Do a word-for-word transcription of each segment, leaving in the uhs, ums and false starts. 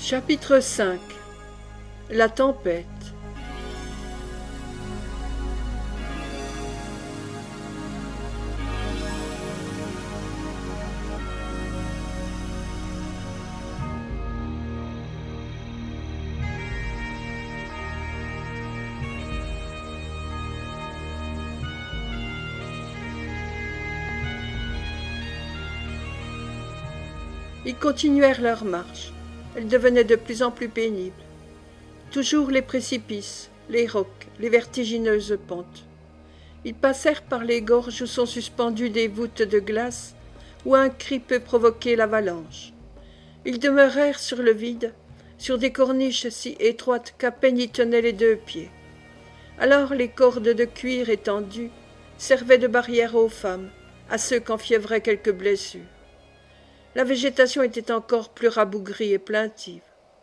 Chapitre cinq. La tempête. Ils continuèrent leur marche. Elle devenait de plus en plus pénible. Toujours les précipices, les rocs, les vertigineuses pentes. Ils passèrent par les gorges où sont suspendues des voûtes de glace, où un cri peut provoquer l'avalanche. Ils demeurèrent sur le vide, sur des corniches si étroites qu'à peine y tenaient les deux pieds. Alors les cordes de cuir étendues servaient de barrière aux femmes, à ceux qu'enfiévraient quelques blessures. La végétation était encore plus rabougrie et plaintive.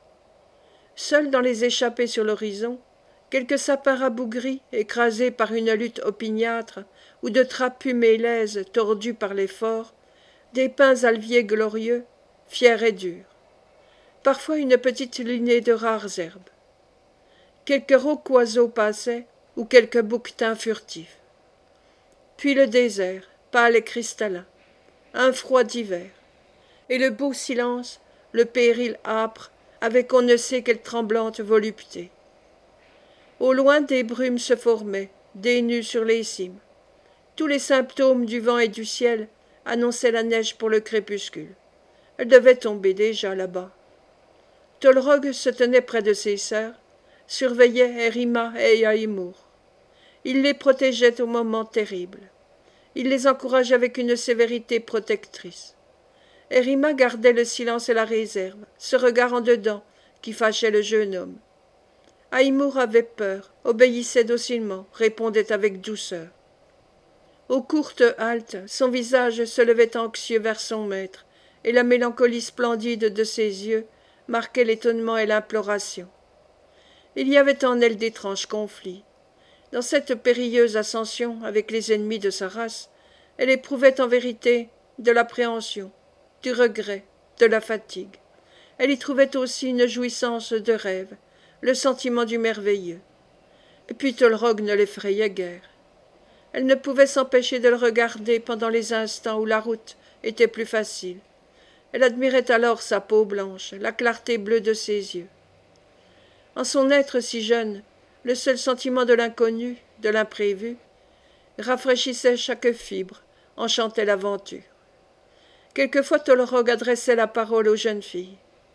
Seuls dans les échappées sur l'horizon, quelques sapins rabougris, écrasés par une lutte opiniâtre, ou de trapus mélèzes tordus par l'effort, des pins alviers glorieux, fiers et durs. Parfois une petite lignée de rares herbes. Quelques rauques oiseaux passaient, ou quelques bouquetins furtifs. Puis le désert, pâle et cristallin, un froid d'hiver. Et le beau silence, le péril âpre, avec on ne sait quelle tremblante volupté. Au loin des brumes se formaient, des nues sur les cimes. Tous les symptômes du vent et du ciel annonçaient la neige pour le crépuscule. Elle devait tomber déjà là-bas. Tolrog se tenait près de ses sœurs, surveillait Herima et Yaïmour. Il les protégeait au moment terrible. Il les encourageait avec une sévérité protectrice. Herima gardait le silence et la réserve, ce regard en dedans qui fâchait le jeune homme. Aïmour avait peur, obéissait docilement, répondait avec douceur. Aux courtes haltes, son visage se levait anxieux vers son maître, et la mélancolie splendide de ses yeux marquait l'étonnement et l'imploration. Il y avait en elle d'étranges conflits. Dans cette périlleuse ascension avec les ennemis de sa race, elle éprouvait en vérité de l'appréhension, du regret, de la fatigue. Elle y trouvait aussi une jouissance de rêve, le sentiment du merveilleux. Et puis Tolrog ne l'effrayait guère. Elle ne pouvait s'empêcher de le regarder pendant les instants où la route était plus facile. Elle admirait alors sa peau blanche, la clarté bleue de ses yeux. En son être si jeune, le seul sentiment de l'inconnu, de l'imprévu, rafraîchissait chaque fibre, enchantait l'aventure. Quelquefois Tolrog adressait la parole aux jeunes filles.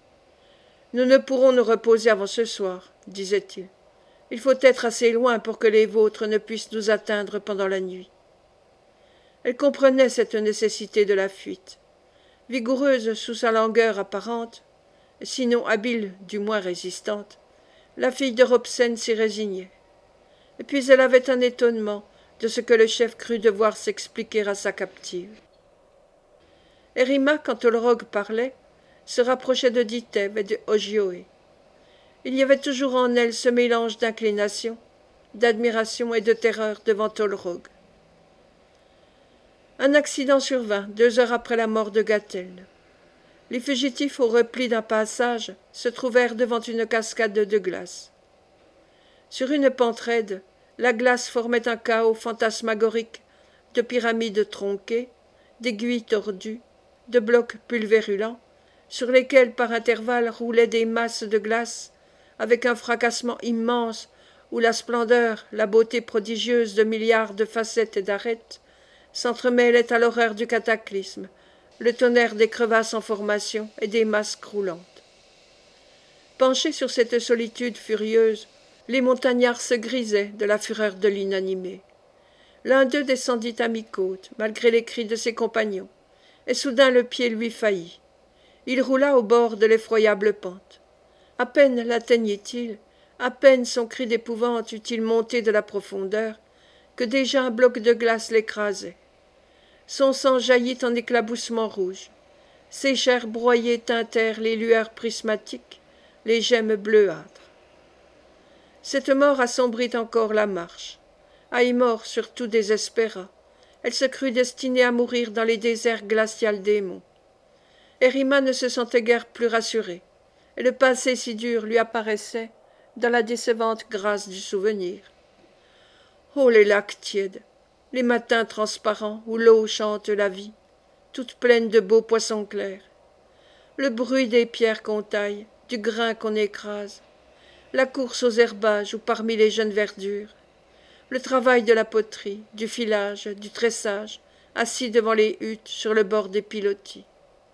« Nous ne pourrons nous reposer avant ce soir, disait-il. Il faut être assez loin pour que les vôtres ne puissent nous atteindre pendant la nuit. » Elle comprenait cette nécessité de la fuite. Vigoureuse sous sa langueur apparente, sinon habile, du moins résistante, la fille de Robsen s'y résignait. Et puis elle avait un étonnement de ce que le chef crut devoir s'expliquer à sa captive. Herima, quand Tolrog parlait, se rapprochait de Ditheb et de Ogioé. Il y avait toujours en elle ce mélange d'inclination, d'admiration et de terreur devant Tolrog. Un accident survint deux heures après la mort de Gatel. Les fugitifs au repli d'un passage se trouvèrent devant une cascade de glace. Sur une pente raide, la glace formait un chaos fantasmagorique de pyramides tronquées, d'aiguilles tordues, de blocs pulvérulents, sur lesquels par intervalles roulaient des masses de glace, avec un fracassement immense où la splendeur, la beauté prodigieuse de milliards de facettes et d'arêtes s'entremêlaient à l'horreur du cataclysme, le tonnerre des crevasses en formation et des masses croulantes. Penchés sur cette solitude furieuse, les montagnards se grisaient de la fureur de l'inanimé. L'un d'eux descendit à mi-côte, malgré les cris de ses compagnons, et soudain le pied lui faillit. Il roula au bord de l'effroyable pente. À peine l'atteignait-il, à peine son cri d'épouvante eut-il monté de la profondeur, que déjà un bloc de glace l'écrasait. Son sang jaillit en éclaboussements rouges. Ses chairs broyées teintèrent les lueurs prismatiques, les gemmes bleuâtres. Cette mort assombrit encore la marche. Aïmor surtout désespéra. Elle se crut destinée à mourir dans les déserts glacials des monts. Herima ne se sentait guère plus rassurée. et le passé si dur lui apparaissait dans la décevante grâce du souvenir. Oh, les lacs tièdes, les matins transparents où l'eau chante la vie, toute pleine de beaux poissons clairs, le bruit des pierres qu'on taille, du grain qu'on écrase, la course aux herbages ou parmi les jeunes verdures, le travail de la poterie, du filage, du tressage, assis devant les huttes sur le bord des pilotis.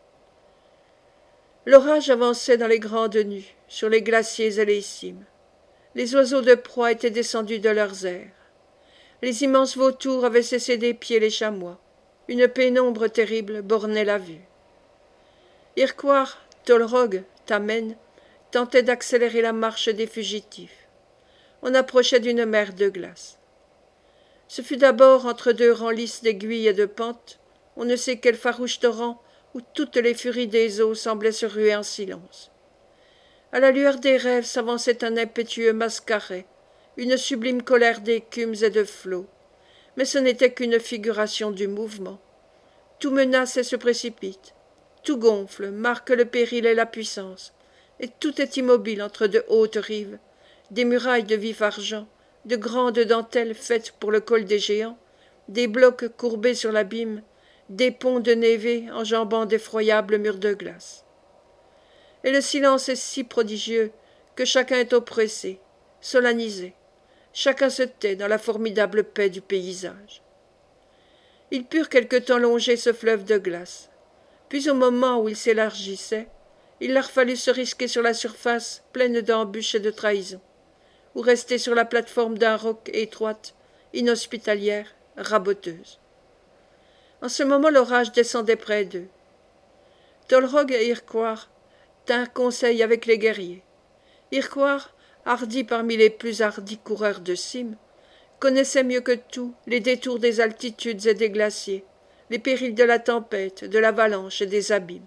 L'orage avançait dans les grandes nues, sur les glaciers et les cimes. Les oiseaux de proie étaient descendus de leurs airs. Les immenses vautours avaient cessé d'épier les chamois. Une pénombre terrible bornait la vue. Iroquois, Tolrog, Tamen tentaient d'accélérer la marche des fugitifs. On approchait d'une mer de glace. Ce fut d'abord entre deux rangs lisses d'aiguilles et de pentes, on ne sait quel farouche torrent où toutes les furies des eaux semblaient se ruer en silence. À la lueur des rêves s'avançait un impétueux mascaret, une sublime colère d'écumes et de flots. Mais ce n'était qu'une figuration du mouvement. Tout menace et se précipite, tout gonfle, marque le péril et la puissance, et tout est immobile entre de hautes rives, des murailles de vif argent, de grandes dentelles faites pour le col des géants, des blocs courbés sur l'abîme, des ponts de névé enjambant d'effroyables murs de glace. Et le silence est si prodigieux que chacun est oppressé, solennisé, chacun se tait dans la formidable paix du paysage. Ils purent quelque temps longer ce fleuve de glace, puis au moment où il s'élargissait, il leur fallut se risquer sur la surface pleine d'embûches et de trahisons, ou rester sur la plate-forme d'un roc étroite, inhospitalière, raboteuse. En ce moment l'orage descendait près d'eux. Tolrog et Iroquois tinrent conseil avec les guerriers. Iroquois, hardi parmi les plus hardis coureurs de cime, connaissait mieux que tout les détours des altitudes et des glaciers, les périls de la tempête, de l'avalanche et des abîmes.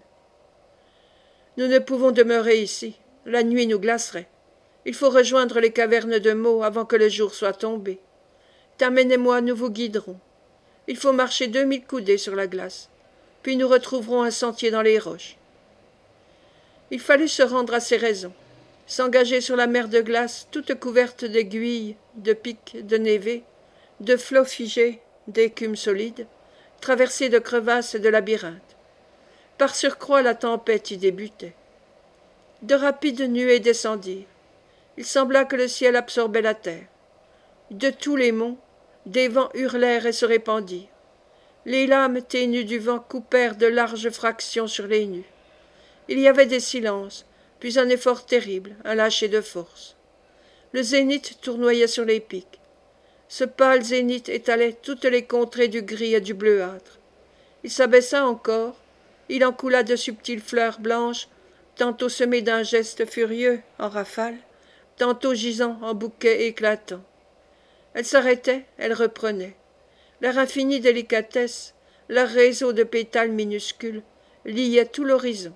Nous ne pouvons demeurer ici, la nuit nous glacerait. Il faut rejoindre les cavernes de Meaux avant que le jour soit tombé. Tamen et moi, nous vous guiderons. Il faut marcher deux mille coudées sur la glace, puis nous retrouverons un sentier dans les roches. Il fallut se rendre à ces raisons, s'engager sur la mer de glace toute couverte d'aiguilles, de pics, de névés, de flots figés, d'écume solide, traversée de crevasses et de labyrinthes. Par surcroît, la tempête y débutait. De rapides nuées descendirent. Il sembla que le ciel absorbait la terre. De tous les monts, des vents hurlèrent et se répandirent. Les lames ténues du vent coupèrent de larges fractions sur les nues. Il y avait des silences, puis un effort terrible, un lâcher de force. Le zénith tournoyait sur les pics. Ce pâle zénith étalait toutes les contrées du gris et du bleuâtre. Il s'abaissa encore, il en coula de subtiles fleurs blanches, tantôt semées d'un geste furieux, en rafale, tantôt gisant en bouquets éclatants. Elles s'arrêtaient, elles reprenaient. Leur infinie délicatesse, leur réseau de pétales minuscules, liait tout l'horizon.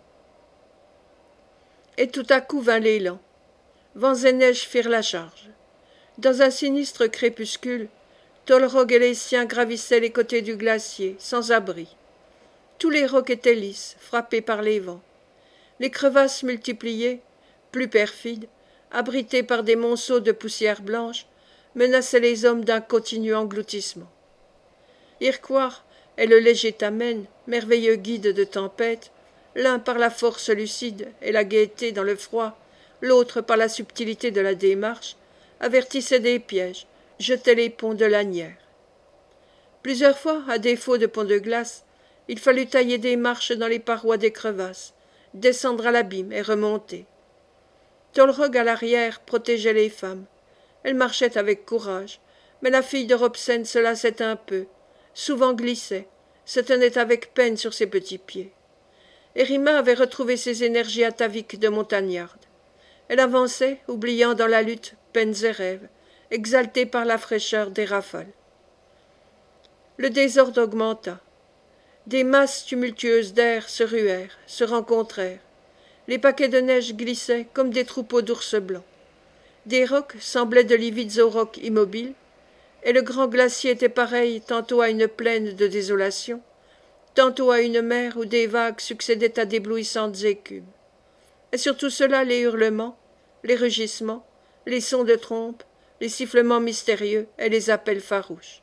Et tout à coup vint l'élan. Vents et neiges firent la charge. Dans un sinistre crépuscule, Tolrog et les siens gravissaient les côtés du glacier, sans abri. Tous les rocs étaient lisses, frappés par les vents. Les crevasses multipliées, plus perfides, abritées par des monceaux de poussière blanche, menaçaient les hommes d'un continu engloutissement. Iroquois et le léger Tamen, merveilleux guide de tempête, l'un par la force lucide et la gaieté dans le froid, l'autre par la subtilité de la démarche, avertissaient des pièges, jetaient les ponts de lanières. Plusieurs fois, à défaut de ponts de glace, il fallut tailler des marches dans les parois des crevasses, descendre à l'abîme et remonter. Tolrog à l'arrière protégeait les femmes. Elle marchait avec courage, mais la fille de Robsen se lassait un peu, souvent glissait, se tenait avec peine sur ses petits pieds. Érima avait retrouvé ses énergies ataviques de montagnarde. Elle avançait, oubliant dans la lutte peines et rêves, exaltée par la fraîcheur des rafales. Le désordre augmenta. Des masses tumultueuses d'air se ruèrent, se rencontrèrent. Les paquets de neige glissaient comme des troupeaux d'ours blancs. Des rocs semblaient de livides aurochs immobiles, et le grand glacier était pareil tantôt à une plaine de désolation, tantôt à une mer où des vagues succédaient à d'éblouissantes écumes. et sur tout cela les hurlements, les rugissements, les sons de trompe, les sifflements mystérieux et les appels farouches.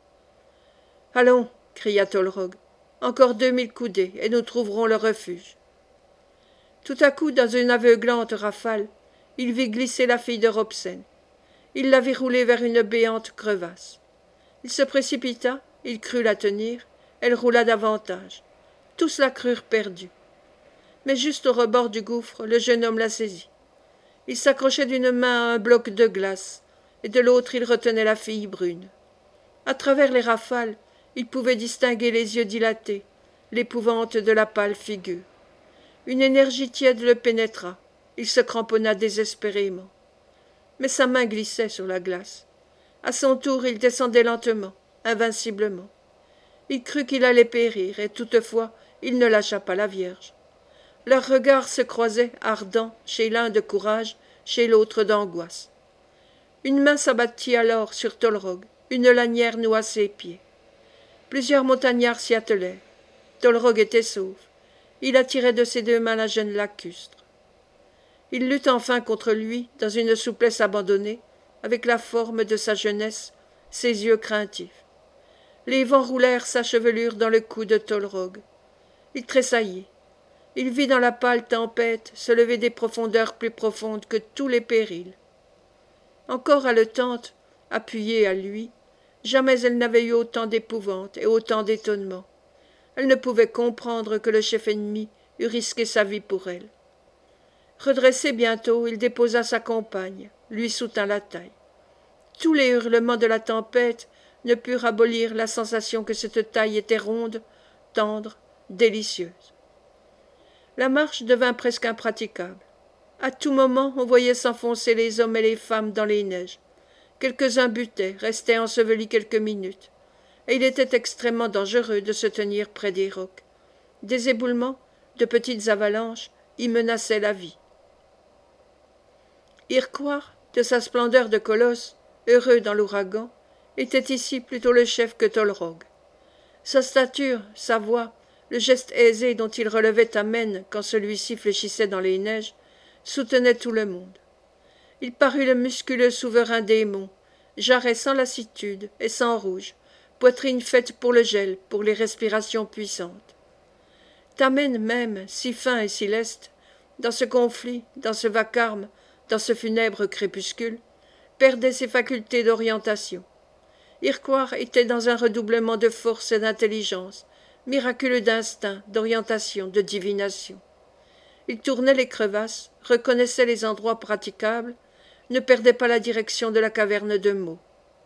Allons, cria Tolrog, encore deux mille coudées, et nous trouverons le refuge. Tout à coup, dans une aveuglante rafale, il vit glisser la fille de Robsen. Il la vit rouler vers une béante crevasse. Il se précipita, il crut la tenir, elle roula davantage. Tous la crurent perdue. Mais juste au rebord du gouffre, le jeune homme la saisit. Il s'accrochait d'une main à un bloc de glace, et de l'autre il retenait la fille brune. À travers les rafales, il pouvait distinguer les yeux dilatés, l'épouvante de la pâle figure. Une énergie tiède le pénétra, il se cramponna désespérément. Mais sa main glissait sur la glace. À son tour, il descendait lentement, invinciblement. Il crut qu'il allait périr, et toutefois, il ne lâcha pas la Vierge. Leurs regards se croisaient, ardents, chez l'un de courage, chez l'autre d'angoisse. Une main s'abattit alors sur Tolrog, une lanière noua ses pieds. Plusieurs montagnards s'y attelèrent. Tolrog était sauf. Il attirait de ses deux mains la jeune lacustre. Il lutte enfin contre lui, dans une souplesse abandonnée, avec la forme de sa jeunesse, ses yeux craintifs. Les vents roulèrent sa chevelure dans le cou de Tolrog. Il tressaillit. Il vit dans la pâle tempête se lever des profondeurs plus profondes que tous les périls. Encore haletante, appuyée à lui, jamais elle n'avait eu autant d'épouvante et autant d'étonnement. Elle ne pouvait comprendre que le chef ennemi eût risqué sa vie pour elle. Redressé bientôt, il déposa sa compagne, lui soutint la taille. Tous les hurlements de la tempête ne purent abolir la sensation que cette taille était ronde, tendre, délicieuse. La marche devint presque impraticable. À tout moment, on voyait s'enfoncer les hommes et les femmes dans les neiges. Quelques-uns butaient, restaient ensevelis quelques minutes, et il était extrêmement dangereux de se tenir près des rocs. Des éboulements, de petites avalanches, y menaçaient la vie. Iroquois, de sa splendeur de colosse, heureux dans l'ouragan, était ici plutôt le chef que Tolrog. Sa stature, sa voix, le geste aisé dont il relevait Amen quand celui-ci fléchissait dans les neiges, soutenaient tout le monde. Il parut le musculeux souverain des monts, jarret sans lassitude et sans rouge, poitrine faite pour le gel, pour les respirations puissantes. Tamen même, si fin et si leste, dans ce conflit, dans ce vacarme, dans ce funèbre crépuscule, perdait ses facultés d'orientation. Iroquois était dans un redoublement de force et d'intelligence, miraculeux d'instinct, d'orientation, de divination. Il tournait les crevasses, reconnaissait les endroits praticables, ne perdait pas la direction de la caverne de Meaux.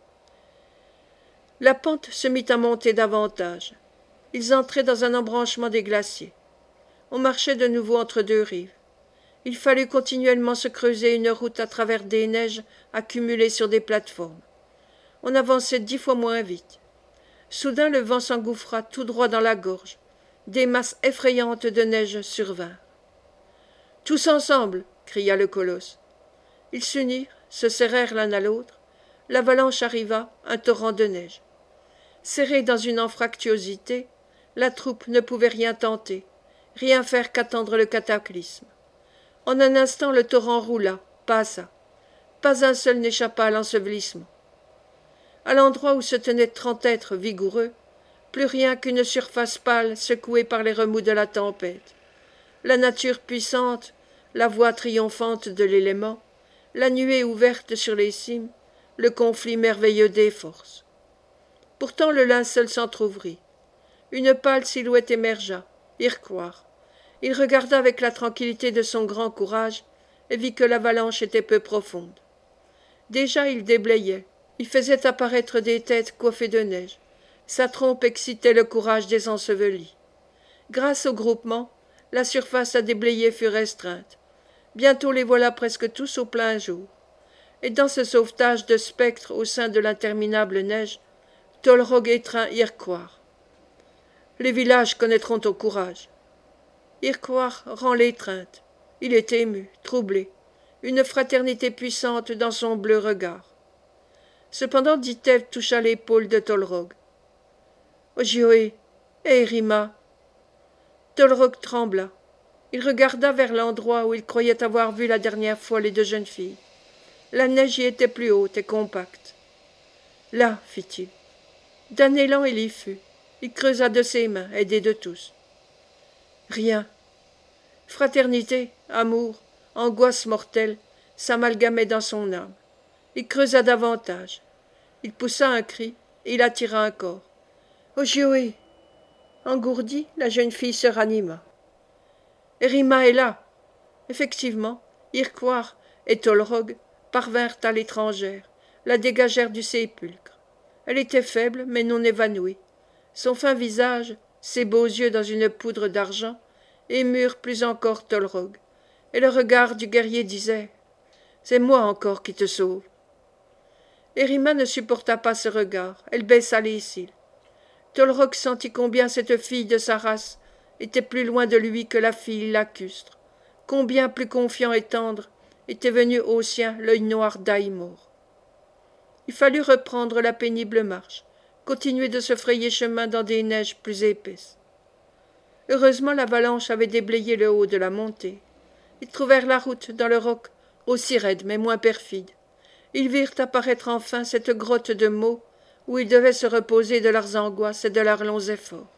La pente se mit à monter davantage. Ils entraient dans un embranchement des glaciers. On marchait de nouveau entre deux rives. Il fallut continuellement se creuser une route à travers des neiges accumulées sur des plateformes. On avançait dix fois moins vite. Soudain le vent s'engouffra tout droit dans la gorge. Des masses effrayantes de neige survinrent. « Tous ensemble !» cria le colosse. Ils s'unirent, se serrèrent l'un à l'autre. L'avalanche arriva, un torrent de neige. Serrée dans une anfractuosité, la troupe ne pouvait rien tenter, rien faire qu'attendre le cataclysme. En un instant le torrent roula, passa. Pas un seul n'échappa à l'ensevelissement. À l'endroit où se tenaient trente êtres vigoureux, plus rien qu'une surface pâle secouée par les remous de la tempête. La nature puissante, la voix triomphante de l'élément, la nuée ouverte sur les cimes, le conflit merveilleux des forces. Pourtant le linceul s'entr'ouvrit. Une pâle silhouette émergea, Iroquois. Il regarda avec la tranquillité de son grand courage et vit que l'avalanche était peu profonde. Déjà il déblayait, il faisait apparaître des têtes coiffées de neige. Sa trompe excitait le courage des ensevelis. Grâce au groupement, la surface à déblayer fut restreinte. Bientôt les voilà presque tous au plein jour. Et dans ce sauvetage de spectres au sein de l'interminable neige, Tolrog étreint Iroquois. Les villages connaîtront ton courage. Iroquois rend l'étreinte. Il est ému, troublé, une fraternité puissante dans son bleu regard. Cependant Ditev toucha l'épaule de Tolrog. « Ogioé, Hérima !» Tolrog trembla. Il regarda vers l'endroit où il croyait avoir vu la dernière fois les deux jeunes filles. La neige y était plus haute et compacte. Là, fit-il. D'un élan, il y fut. Il creusa de ses mains, aidé de tous. Rien. Fraternité, amour, angoisse mortelle s'amalgamaient dans son âme. Il creusa davantage. Il poussa un cri et il attira un corps. Ogioé! Engourdie, la jeune fille se ranima. Erima est là! Effectivement, Irquoir et Tolrog parvinrent à l'étrangère, la dégagèrent du sépulcre. Elle était faible, mais non évanouie. Son fin visage, ses beaux yeux dans une poudre d'argent, émurent plus encore Tolrog, et le regard du guerrier disait « C'est moi encore qui te sauve ». Erima ne supporta pas ce regard, elle baissa les cils. Tolrog sentit combien cette fille de sa race était plus loin de lui que la fille lacustre, combien plus confiant et tendre était venu au sien l'œil noir d'Aïmor. Il fallut reprendre la pénible marche, continuer de se frayer chemin dans des neiges plus épaisses. Heureusement l'avalanche avait déblayé le haut de la montée. Ils trouvèrent la route dans le roc, aussi raide mais moins perfide. Ils virent apparaître enfin cette grotte de mots où ils devaient se reposer de leurs angoisses et de leurs longs efforts.